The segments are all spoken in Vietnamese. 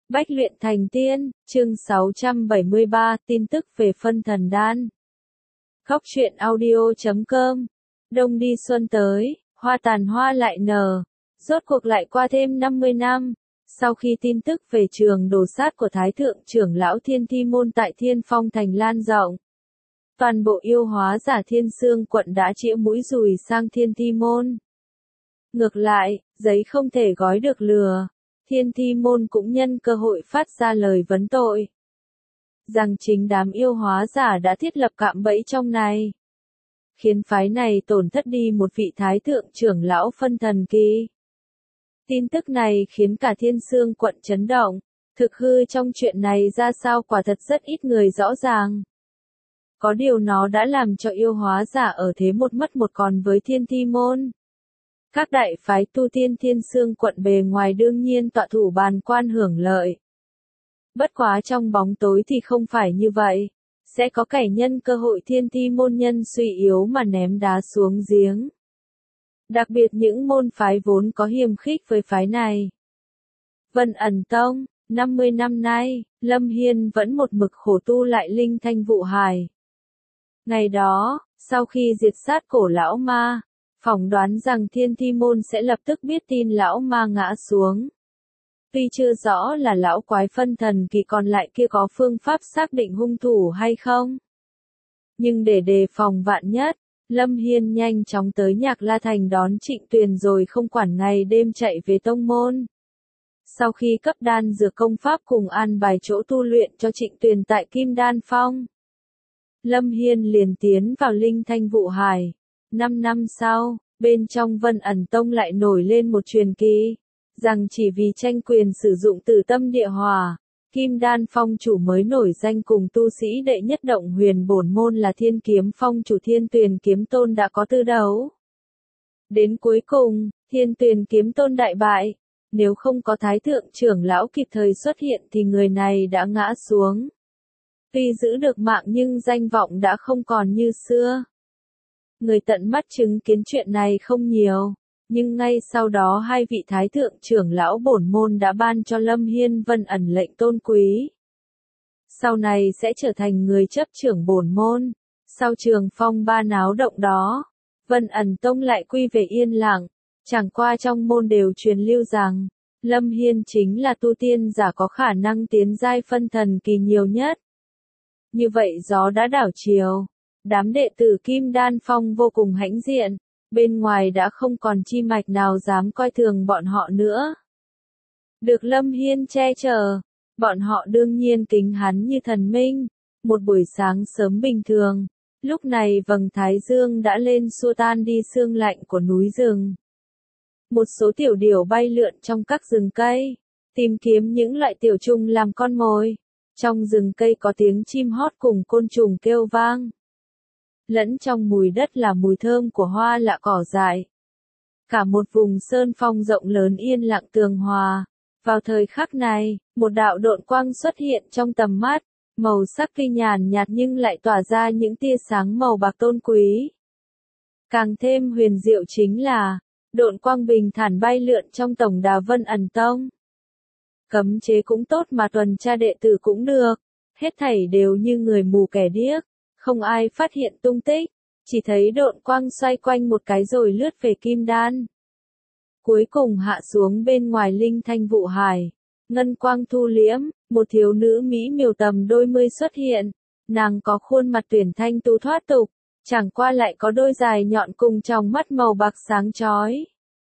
Bách luyện thành tiên, chương 673, tin tức về phân thần đan. Góc truyện audio.com. Đông đi xuân tới, hoa tàn hoa lại nở. Rốt cuộc lại qua thêm 50 năm, sau khi tin tức về trường đồ sát của Thái Thượng trưởng lão Thiên Thi Môn tại Thiên Phong Thành lan rộng, toàn bộ yêu hóa giả Thiên Sương quận đã chĩa mũi dùi sang Thiên Thi Môn. Ngược lại, giấy không thể gói được lừa. Thiên Thi Môn cũng nhân cơ hội phát ra lời vấn tội, rằng chính đám yêu hóa giả đã thiết lập cạm bẫy trong này, khiến phái này tổn thất đi một vị thái thượng trưởng lão phân thần kỳ. Tin tức này khiến cả Thiên Sương quận chấn động, thực hư trong chuyện này ra sao quả thật rất ít người rõ ràng. Có điều nó đã làm cho yêu hóa giả ở thế một mất một còn với Thiên Thi Môn. Các đại phái tu tiên Thiên Sương quận bề ngoài đương nhiên tọa thủ bàn quan hưởng lợi. Bất quá trong bóng tối thì không phải như vậy, sẽ có kẻ nhân cơ hội Thiên Thi Môn nhân suy yếu mà ném đá xuống giếng. Đặc biệt những môn phái vốn có hiềm khích với phái này. Vân Ẩn Tông, 50 năm nay, Lâm Hiên vẫn một mực khổ tu lại linh thanh vụ hải. Ngày đó, sau khi diệt sát cổ lão ma, phỏng đoán rằng Thiên Thi Môn sẽ lập tức biết tin lão ma ngã xuống. Tuy chưa rõ là lão quái phân thần kỳ còn lại kia có phương pháp xác định hung thủ hay không, nhưng để đề phòng vạn nhất, Lâm Hiên nhanh chóng tới Nhạc La Thành đón Trịnh Tuyền rồi không quản ngày đêm chạy về tông môn. Sau khi cấp đan dược công pháp cùng an bài chỗ tu luyện cho Trịnh Tuyền tại Kim Đan Phong, Lâm Hiên liền tiến vào linh thanh vụ hải. 5 năm sau, bên trong Vân Ẩn Tông lại nổi lên một truyền kỳ, rằng chỉ vì tranh quyền sử dụng Tử Tâm Địa Hỏa, Kim Đan Phong chủ mới nổi danh cùng tu sĩ đệ nhất động huyền bổn môn là Thiên Kiếm Phong chủ Thiên Tuyền Kiếm Tôn đã có tư đấu. Đến cuối cùng, Thiên Tuyền Kiếm Tôn đại bại, nếu không có Thái Thượng trưởng lão kịp thời xuất hiện thì người này đã ngã xuống. Tuy giữ được mạng nhưng danh vọng đã không còn như xưa. Người tận mắt chứng kiến chuyện này không nhiều, nhưng ngay sau đó hai vị thái thượng trưởng lão bổn môn đã ban cho Lâm Hiên Vân Ẩn lệnh tôn quý. Sau này sẽ trở thành người chấp trưởng bổn môn. Sau trường phong ba náo động đó, Vân Ẩn Tông lại quy về yên lặng, chẳng qua trong môn đều truyền lưu rằng, Lâm Hiên chính là tu tiên giả có khả năng tiến giai phân thần kỳ nhiều nhất. Như vậy gió đã đảo chiều. Đám đệ tử Kim Đan Phong vô cùng hãnh diện, bên ngoài đã không còn chi mạch nào dám coi thường bọn họ nữa. Được Lâm Hiên che chở, bọn họ đương nhiên kính hắn như thần minh. Một buổi sáng sớm bình thường, lúc này vầng thái dương đã lên xua tan đi sương lạnh của núi rừng. Một số tiểu điểu bay lượn trong các rừng cây, tìm kiếm những loại tiểu trùng làm con mồi. Trong rừng cây có tiếng chim hót cùng côn trùng kêu vang. Lẫn trong mùi đất là mùi thơm của hoa lạ cỏ dại. Cả một vùng sơn phong rộng lớn yên lặng tường hòa. Vào thời khắc này, một đạo độn quang xuất hiện trong tầm mắt, màu sắc tuy nhàn nhạt nhưng lại tỏa ra những tia sáng màu bạc tôn quý. Càng thêm huyền diệu chính là, độn quang bình thản bay lượn trong tổng đà Vân Ẩn Tông. Cấm chế cũng tốt mà tuần tra đệ tử cũng được, hết thảy đều như người mù kẻ điếc. Không ai phát hiện tung tích, chỉ thấy độn quang xoay quanh một cái rồi lướt về Kim Đan. Cuối cùng hạ xuống bên ngoài linh thanh vụ hải, ngân quang thu liễm, một thiếu nữ mỹ miều tầm đôi mươi xuất hiện, nàng có khuôn mặt tuyển thanh tú thoát tục, chẳng qua lại có đôi dài nhọn cùng tròng mắt màu bạc sáng chói.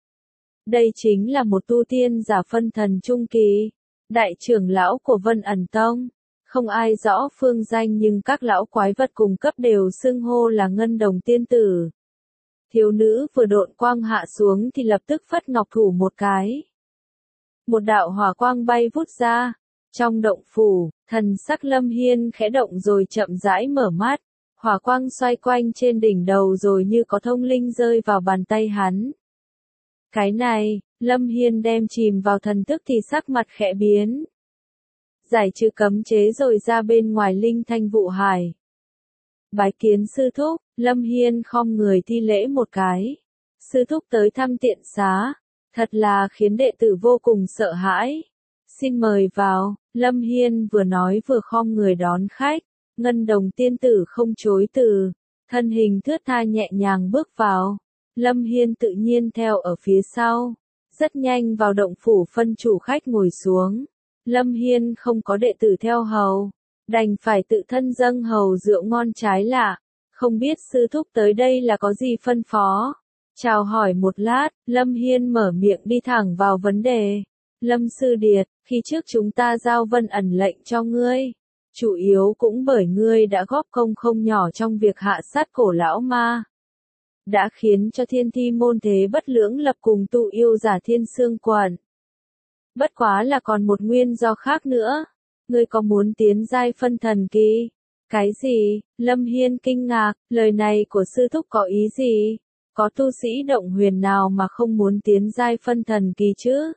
Đây chính là một tu tiên giả phân thần trung kỳ, đại trưởng lão của Vân Ẩn Tông. Không ai rõ phương danh nhưng các lão quái vật cùng cấp đều xưng hô là Ngân Đồng Tiên Tử. Thiếu nữ vừa độn quang hạ xuống thì lập tức phất ngọc thủ một cái. Một đạo hỏa quang bay vút ra. Trong động phủ, thần sắc Lâm Hiên khẽ động rồi chậm rãi mở mắt. Hỏa quang xoay quanh trên đỉnh đầu rồi như có thông linh rơi vào bàn tay hắn. Cái này, Lâm Hiên đem chìm vào thần thức thì sắc mặt khẽ biến. Giải trừ cấm chế rồi ra bên ngoài linh thanh vụ hải. Bái kiến sư thúc, Lâm Hiên khom người thi lễ một cái. Sư thúc tới thăm tiện xá, thật là khiến đệ tử vô cùng sợ hãi. Xin mời vào, Lâm Hiên vừa nói vừa khom người đón khách, Ngân Đồng tiên tử không chối từ, thân hình thướt tha nhẹ nhàng bước vào, Lâm Hiên tự nhiên theo ở phía sau, rất nhanh vào động phủ phân chủ khách ngồi xuống, Lâm Hiên không có đệ tử theo hầu, đành phải tự thân dâng hầu rượu ngon trái lạ, không biết sư thúc tới đây là có gì phân phó. Chào hỏi một lát, Lâm Hiên mở miệng đi thẳng vào vấn đề. Lâm Sư Điệt, khi trước chúng ta giao Vân ẩn lệnh cho ngươi, chủ yếu cũng bởi ngươi đã góp công không nhỏ trong việc hạ sát cổ lão ma. Đã khiến cho Thiên Thi môn thế bất lưỡng lập cùng tụ yêu giả Thiên Sương Quận. Bất quá là còn một nguyên do khác nữa. Ngươi có muốn tiến giai phân thần kỳ? Cái gì? Lâm Hiên kinh ngạc, lời này của sư thúc có ý gì? Có tu sĩ động huyền nào mà không muốn tiến giai phân thần kỳ chứ?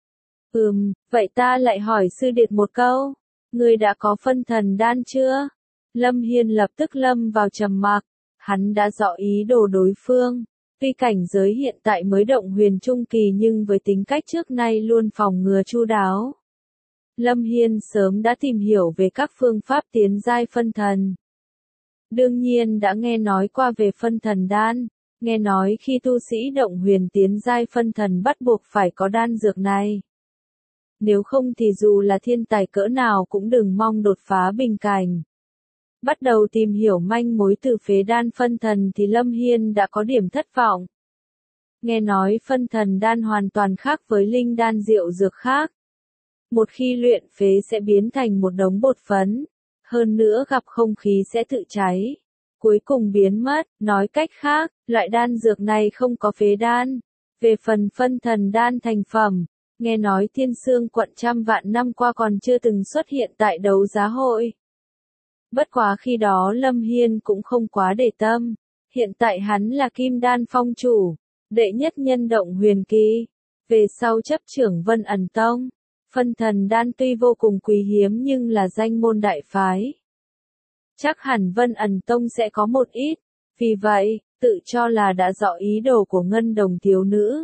Vậy ta lại hỏi sư điệt một câu. Ngươi đã có phân thần đan chưa? Lâm Hiên lập tức lâm vào trầm mặc. Hắn đã rõ ý đồ đối phương. Tuy cảnh giới hiện tại mới động huyền trung kỳ nhưng với tính cách trước nay luôn phòng ngừa chu đáo. Lâm Hiên sớm đã tìm hiểu về các phương pháp tiến giai phân thần. Đương nhiên đã nghe nói qua về phân thần đan. Nghe nói khi tu sĩ động huyền tiến giai phân thần bắt buộc phải có đan dược này. Nếu không thì dù là thiên tài cỡ nào cũng đừng mong đột phá bình cảnh. Bắt đầu tìm hiểu manh mối từ phế đan phân thần thì Lâm Hiên đã có điểm thất vọng. Nghe nói phân thần đan hoàn toàn khác với linh đan diệu dược khác. Một khi luyện phế sẽ biến thành một đống bột phấn. Hơn nữa gặp không khí sẽ tự cháy. Cuối cùng biến mất, nói cách khác, loại đan dược này không có phế đan. Về phần phân thần đan thành phẩm, nghe nói Thiên Sương Quận trăm vạn năm qua còn chưa từng xuất hiện tại đấu giá hội. Bất quá khi đó Lâm Hiên cũng không quá để tâm, hiện tại hắn là Kim Đan Phong chủ, đệ nhất nhân động huyền kỳ, về sau chấp trưởng Vân ẩn tông. Phân thần đan tuy vô cùng quý hiếm nhưng là danh môn đại phái. Chắc hẳn Vân ẩn tông sẽ có một ít, vì vậy, tự cho là đã rõ ý đồ của Ngân Đồng thiếu nữ.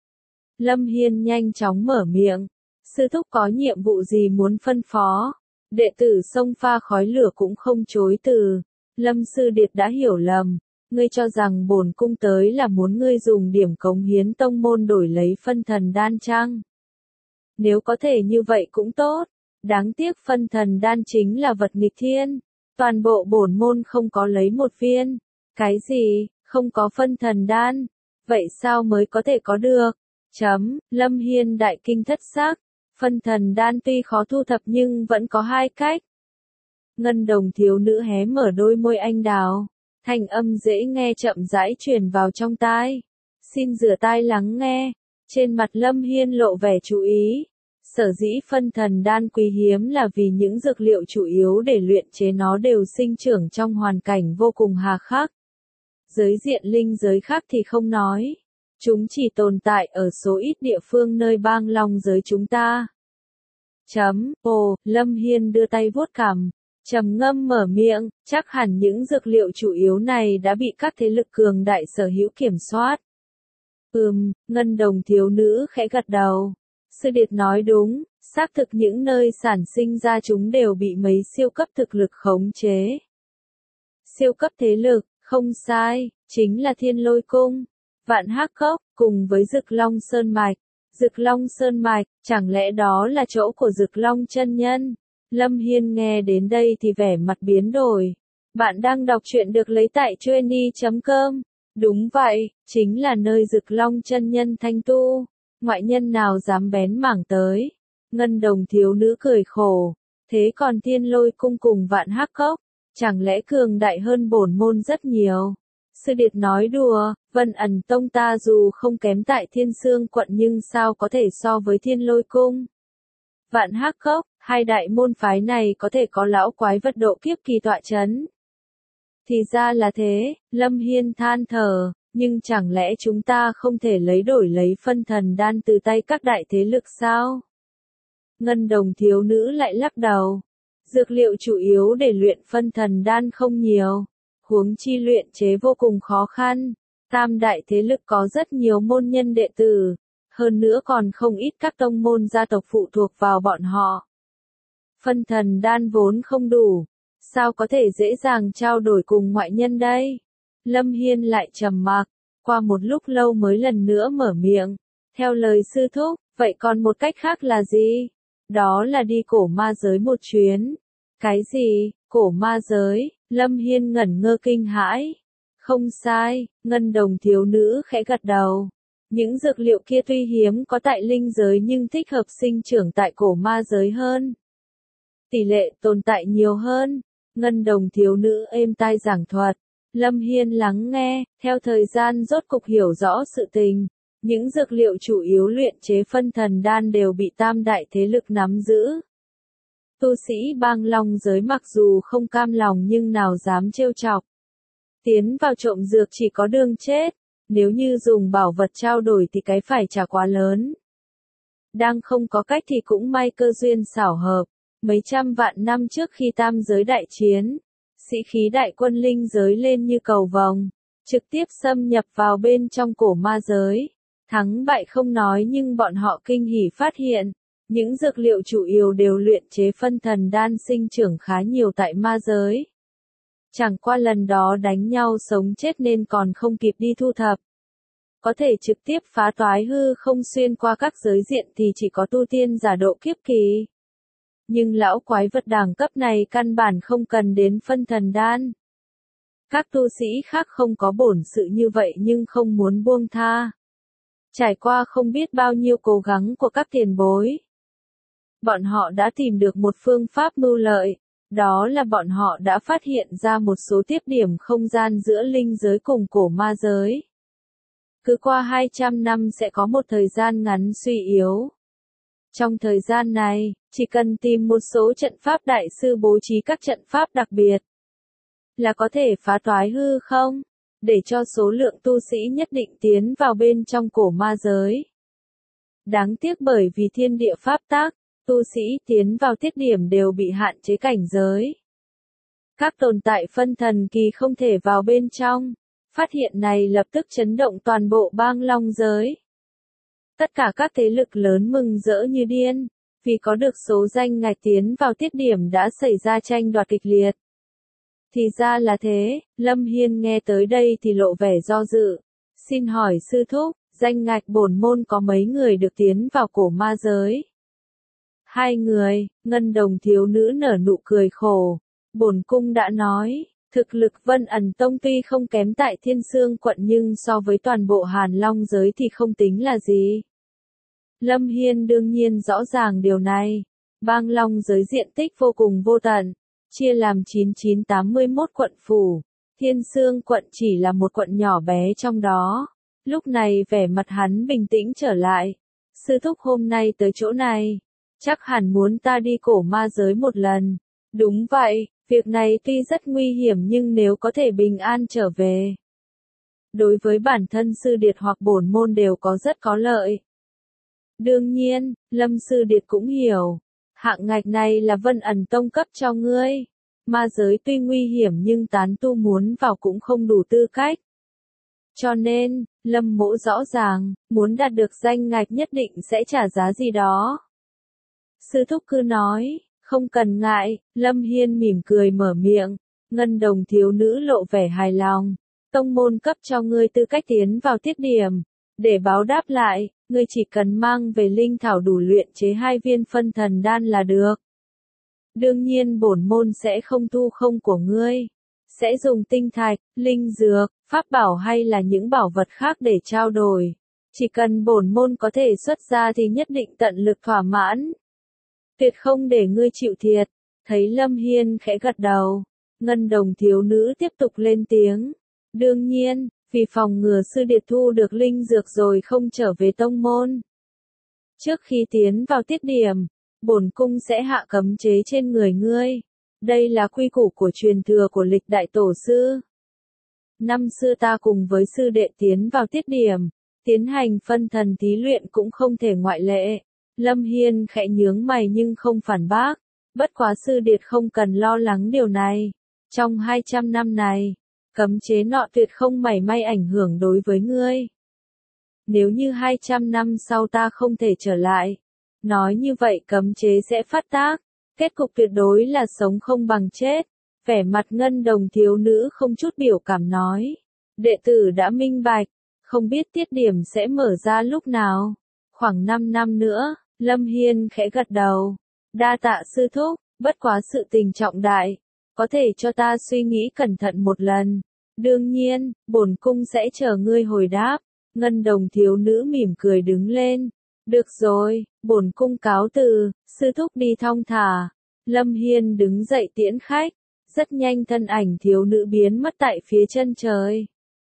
Lâm Hiên nhanh chóng mở miệng, sư thúc có nhiệm vụ gì muốn phân phó, đệ tử xông pha khói lửa cũng không chối từ. Lâm Sư Điệt đã hiểu lầm, ngươi cho rằng bổn cung tới là muốn ngươi dùng điểm cống hiến tông môn đổi lấy phân thần đan chăng? Nếu có thể như vậy cũng tốt, đáng tiếc phân thần đan chính là vật nghịch thiên, toàn bộ bổn môn không có lấy một viên. Cái gì, không có phân thần đan? Vậy sao mới có thể có được? Lâm Hiên đại kinh thất sắc, phân thần đan tuy khó thu thập nhưng vẫn có hai cách. Ngân Đồng thiếu nữ hé mở đôi môi anh đào, thanh âm dễ nghe chậm rãi truyền vào trong tai. Xin rửa tai lắng nghe. Trên mặt Lâm Hiên lộ vẻ chú ý. Sở dĩ phân thần đan quý hiếm là vì những dược liệu chủ yếu để luyện chế nó đều sinh trưởng trong hoàn cảnh vô cùng hà khắc. Giới diện linh giới khác thì không nói. Chúng chỉ tồn tại ở số ít địa phương nơi bang long giới chúng ta. Lâm Hiên đưa tay vuốt cằm, trầm ngâm mở miệng, chắc hẳn những dược liệu chủ yếu này đã bị các thế lực cường đại sở hữu kiểm soát. Ngân Đồng thiếu nữ khẽ gật đầu. Sư điệt nói đúng, xác thực những nơi sản sinh ra chúng đều bị mấy siêu cấp thực lực khống chế. Siêu cấp thế lực, không sai, chính là Thiên Lôi Cung, Vạn Hắc Cốc, cùng với Dực Long Sơn Mạch. Dực Long Sơn Mạch, chẳng lẽ đó là chỗ của Dực Long chân nhân? Lâm Hiên nghe đến đây thì vẻ mặt biến đổi. Bạn đang đọc truyện được lấy tại Chueny.com. Đúng vậy, chính là nơi Dực Long chân nhân thanh tu. Ngoại nhân nào dám bén mảng tới. Ngân Đồng thiếu nữ cười khổ. Thế còn Thiên Lôi Cung cùng Vạn Hắc Cốc, chẳng lẽ cường đại hơn bổn môn rất nhiều? Sư điệt nói đùa, Vân ẩn tông ta dù không kém tại Thiên Sương Quận nhưng sao có thể so với Thiên Lôi Cung? Vạn Hắc Cốc, hai đại môn phái này có thể có lão quái vật độ kiếp kỳ tọa chấn. Thì ra là thế, Lâm Hiên than thở, nhưng chẳng lẽ chúng ta không thể đổi lấy phân thần đan từ tay các đại thế lực sao? Ngân Đồng thiếu nữ lại lắc đầu. Dược liệu chủ yếu để luyện phân thần đan không nhiều. Huống chi luyện chế vô cùng khó khăn. Tam đại thế lực có rất nhiều môn nhân đệ tử. hơn nữa còn không ít các tông môn gia tộc phụ thuộc vào bọn họ. Phân thần đan vốn không đủ, sao có thể dễ dàng trao đổi cùng ngoại nhân đây? Lâm Hiên lại trầm mặc, qua một lúc lâu mới lần nữa mở miệng, theo lời sư thúc, vậy còn một cách khác là gì? Đó là đi cổ ma giới một chuyến. Cái gì? Cổ ma giới? Lâm Hiên ngẩn ngơ kinh hãi. Không sai, ngân đồng thiếu nữ khẽ gật đầu. Những dược liệu kia tuy hiếm có tại linh giới nhưng thích hợp sinh trưởng tại cổ ma giới hơn. Tỷ lệ tồn tại nhiều hơn. Ngân đồng thiếu nữ êm tai giảng thuật. Lâm Hiên lắng nghe, theo thời gian rốt cục hiểu rõ sự tình. Những dược liệu chủ yếu luyện chế phân thần đan đều bị tam đại thế lực nắm giữ. Tu sĩ bang long giới mặc dù không cam lòng nhưng nào dám trêu chọc. Tiến vào trộm dược chỉ có đường chết, nếu như dùng bảo vật trao đổi thì cái phải trả quá lớn. Đang không có cách thì cũng may cơ duyên xảo hợp, mấy trăm vạn năm trước khi tam giới đại chiến, sĩ khí đại quân linh giới lên như cầu vồng, trực tiếp xâm nhập vào bên trong cổ ma giới. Thắng bại không nói nhưng bọn họ kinh hỉ phát hiện, những dược liệu chủ yếu đều luyện chế phân thần đan sinh trưởng khá nhiều tại ma giới. Chẳng qua lần đó đánh nhau sống chết nên còn không kịp đi thu thập. Có thể trực tiếp phá toái hư không xuyên qua các giới diện thì chỉ có tu tiên giả độ kiếp kỳ. Nhưng lão quái vật đẳng cấp này căn bản không cần đến phân thần đan. Các tu sĩ khác không có bổn sự như vậy nhưng không muốn buông tha. Trải qua không biết bao nhiêu cố gắng của các tiền bối, bọn họ đã tìm được một phương pháp mưu lợi, đó là bọn họ đã phát hiện ra một số tiếp điểm không gian giữa linh giới cùng cổ ma giới. Cứ qua 200 năm sẽ có một thời gian ngắn suy yếu. Trong thời gian này, chỉ cần tìm một số trận pháp đại sư bố trí các trận pháp đặc biệt, là có thể phá toái hư không, để cho số lượng tu sĩ nhất định tiến vào bên trong cổ ma giới. Đáng tiếc bởi vì thiên địa pháp tắc, tu sĩ tiến vào tiết điểm đều bị hạn chế cảnh giới. Các tồn tại phân thần kỳ không thể vào bên trong. Phát hiện này lập tức chấn động toàn bộ bang long giới. Tất cả các thế lực lớn mừng rỡ như điên, vì có được số danh ngạch tiến vào tiết điểm đã xảy ra tranh đoạt kịch liệt. Thì ra là thế, Lâm Hiên nghe tới đây thì lộ vẻ do dự. Xin hỏi sư thúc, danh ngạch bổn môn có mấy người được tiến vào cổ ma giới? 2 người, ngân đồng thiếu nữ nở nụ cười khổ. Bổn cung đã nói, thực lực Vân Ẩn Tông tuy không kém tại Thiên Sương quận nhưng so với toàn bộ Hàn Long giới thì không tính là gì. Lâm Hiên đương nhiên rõ ràng điều này. Bang Long giới diện tích vô cùng vô tận, chia làm 9981 quận phủ. Thiên Sương quận chỉ là một quận nhỏ bé trong đó. Lúc này vẻ mặt hắn bình tĩnh trở lại. Sư thúc hôm nay tới chỗ này, chắc hẳn muốn ta đi cổ ma giới một lần. Đúng vậy, việc này tuy rất nguy hiểm nhưng nếu có thể bình an trở về, đối với bản thân sư điệt hoặc bổn môn đều có rất có lợi. Đương nhiên, Lâm sư điệt cũng hiểu, hạng ngạch này là Vân Ẩn Tông cấp cho ngươi. Ma giới tuy nguy hiểm nhưng tán tu muốn vào cũng không đủ tư cách. Cho nên, Lâm mỗ rõ ràng, muốn đạt được danh ngạch nhất định sẽ trả giá gì đó. Sư thúc cứ nói, không cần ngại, Lâm Hiên mỉm cười mở miệng, ngân đồng thiếu nữ lộ vẻ hài lòng. Tông môn cấp cho ngươi tư cách tiến vào tiết điểm. Để báo đáp lại, ngươi chỉ cần mang về linh thảo đủ luyện chế 2 viên phân thần đan là được. Đương nhiên bổn môn sẽ không thu không của ngươi. Sẽ dùng tinh thạch, linh dược, pháp bảo hay là những bảo vật khác để trao đổi. Chỉ cần bổn môn có thể xuất ra thì nhất định tận lực thỏa mãn. Tuyệt không để ngươi chịu thiệt. Thấy Lâm Hiên khẽ gật đầu, ngân đồng thiếu nữ tiếp tục lên tiếng. Đương nhiên, vì phòng ngừa sư điệt thu được linh dược rồi không trở về tông môn. Trước khi tiến vào tiết điểm, bổn cung sẽ hạ cấm chế trên người ngươi. Đây là quy củ của truyền thừa của lịch đại tổ sư. Năm xưa ta cùng với sư đệ tiến vào tiết điểm, tiến hành phân thần thí luyện cũng không thể ngoại lệ. Lâm Hiên khẽ nhướng mày nhưng không phản bác. Bất quá sư điệt không cần lo lắng điều này. Trong 200 năm này, cấm chế nọ tuyệt không mảy may ảnh hưởng đối với ngươi. nếu như 200 năm sau ta không thể trở lại. Nói như vậy cấm chế sẽ phát tác, kết cục tuyệt đối là sống không bằng chết. Vẻ mặt ngân đồng thiếu nữ không chút biểu cảm nói. Đệ tử đã minh bạch, không biết tiết điểm sẽ mở ra lúc nào. Khoảng 5 năm nữa, Lâm Hiên khẽ gật đầu. Đa tạ sư thúc, bất quá sự tình trọng đại. Có thể cho ta suy nghĩ cẩn thận một lần. Đương nhiên, bổn cung sẽ chờ ngươi hồi đáp. Ngân đồng thiếu nữ mỉm cười đứng lên. Được rồi, bổn cung cáo từ, sư thúc đi thong thả. Lâm Hiên đứng dậy tiễn khách. Rất nhanh thân ảnh thiếu nữ biến mất tại phía chân trời.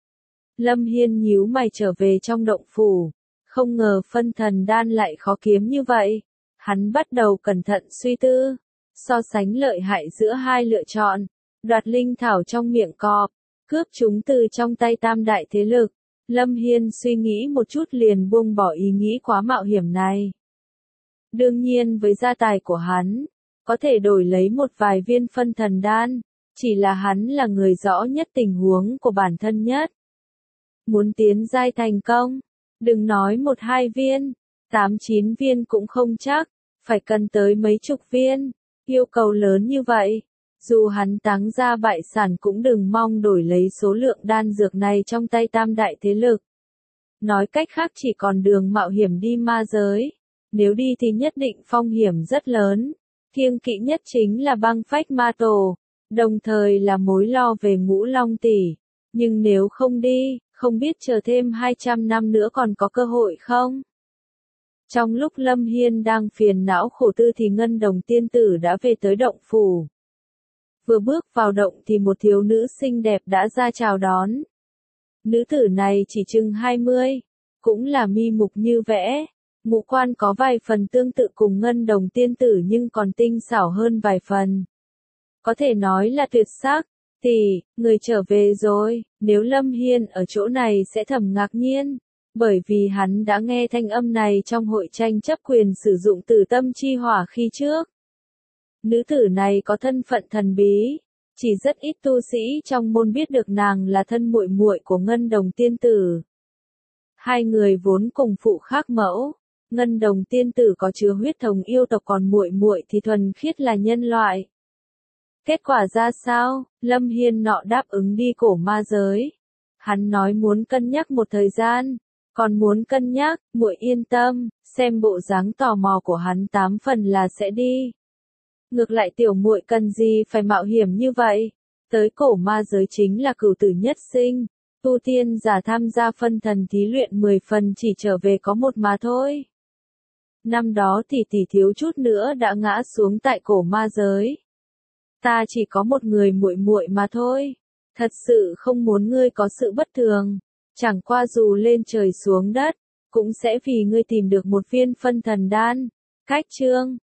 Lâm Hiên nhíu mày trở về trong động phủ. Không ngờ phân thần đan lại khó kiếm như vậy. Hắn bắt đầu cẩn thận suy tư. So sánh lợi hại giữa hai lựa chọn. Đoạt linh thảo trong miệng cọp. Cướp chúng từ trong tay tam đại thế lực. Lâm Hiên suy nghĩ một chút liền buông bỏ ý nghĩ quá mạo hiểm này. Đương nhiên với gia tài của hắn, có thể đổi lấy một vài viên phân thần đan. Chỉ là hắn là người rõ nhất tình huống của bản thân nhất. Muốn tiến giai thành công, đừng nói 1-2 viên, 8-9 viên cũng không chắc, phải cần tới mấy chục viên. Yêu cầu lớn như vậy, dù hắn táng ra bại sản cũng đừng mong đổi lấy số lượng đan dược này trong tay tam đại thế lực. Nói cách khác chỉ còn đường mạo hiểm đi ma giới. Nếu đi thì nhất định phong hiểm rất lớn. Kiêng kỵ nhất chính là băng phách ma tổ, đồng thời là mối lo về Ngũ Long tỷ. Nhưng nếu không đi, không biết chờ thêm 200 năm nữa còn có cơ hội không? Trong lúc Lâm Hiên đang phiền não khổ tư thì Ngân Đồng tiên tử đã về tới động phủ. Vừa bước vào động thì một thiếu nữ xinh đẹp đã ra chào đón. Nữ tử này chỉ chừng 20, cũng là mi mục như vẽ. Ngũ quan có vài phần tương tự cùng Ngân Đồng tiên tử nhưng còn tinh xảo hơn vài phần. Có thể nói là tuyệt sắc. Tỷ, người trở về rồi. Nếu Lâm Hiên ở chỗ này sẽ thầm ngạc nhiên. Bởi vì hắn đã nghe thanh âm này trong hội tranh chấp quyền sử dụng tử tâm chi hỏa khi trước. Nữ tử này có thân phận thần bí. Chỉ rất ít tu sĩ trong môn biết được nàng là thân muội muội của Ngân Đồng tiên tử. Hai người vốn cùng phụ khác mẫu. Ngân Đồng tiên tử có chứa huyết thống yêu tộc còn muội muội thì thuần khiết là nhân loại. Kết quả ra sao? Lâm Hiên nọ đáp ứng đi cổ ma giới. Hắn nói muốn cân nhắc một thời gian, còn muốn cân nhắc, muội yên tâm, xem bộ dáng tò mò của hắn 8 phần là sẽ đi. Ngược lại tiểu muội cần gì phải mạo hiểm như vậy? Tới cổ ma giới chính là cửu tử nhất sinh, tu tiên giả tham gia phân thần thí luyện 10 phần chỉ trở về có một mà thôi. Năm đó tỷ tỷ thiếu chút nữa đã ngã xuống tại cổ ma giới. Ta chỉ có một người muội muội mà thôi. Thật sự không muốn ngươi có sự bất thường. Chẳng qua dù lên trời xuống đất, cũng sẽ vì ngươi tìm được một viên phân thần đan. Cách chương